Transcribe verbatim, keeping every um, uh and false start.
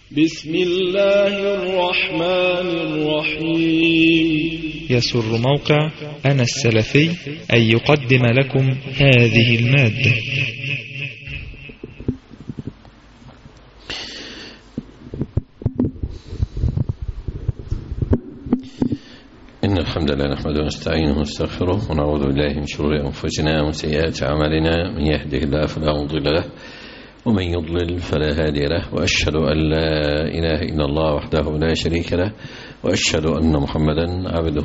بسم الله الرحمن الرحيم. يسر موقع أنا السلفي أن يقدم لكم هذه المادة. إن الحمد لله نحمده ونستعينه ونستغفره ونعوذ بالله من شرور أنفسنا وسيئات أعمالنا، من يهده الله فلا مضل له ومن يضلل فلا هادي له، وأشهد أن لا إله إلا الله وحده لا شريك له، وأشهد أن محمدا عبده